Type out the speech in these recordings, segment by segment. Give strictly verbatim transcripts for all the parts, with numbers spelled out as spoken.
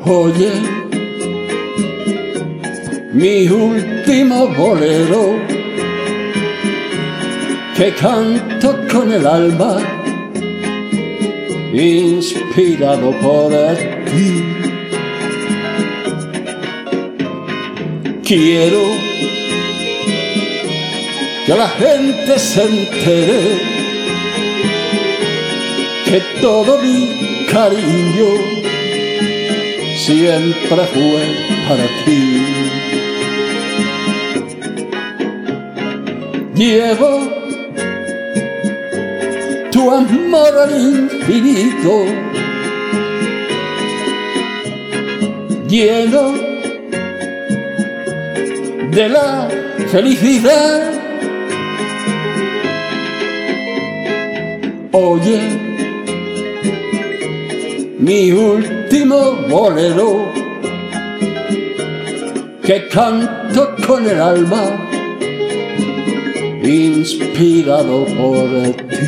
Oye, mi último bolero que canto con el alma, inspirado por ti. Quiero que la gente se entere que todo mi cariño siempre fue para ti. Llevo tu amor al infinito, lleno de la felicidad. Oye, mi último bolero que canto con el alma, inspirado por ti.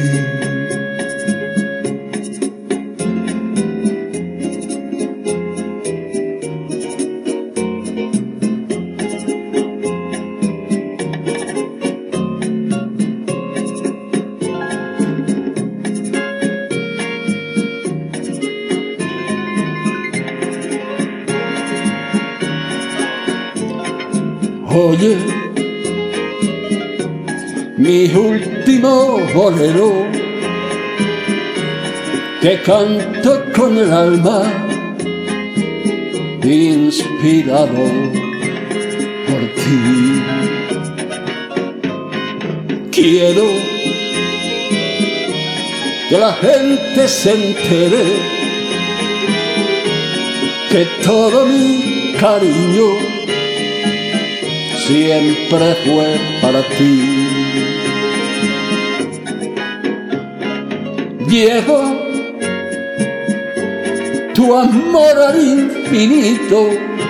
Oye, mi último bolero que canto con el alma, inspirado por ti. Quiero que la gente se entere que todo mi cariño siempre fue para ti. Llevo tu amor al infinito,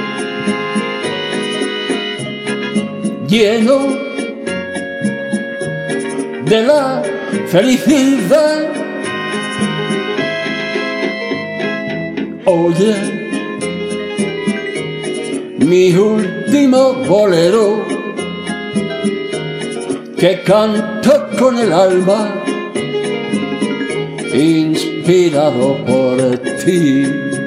lleno de la felicidad. Oye, mi último bolero que canto con el alma, inspirado por ti.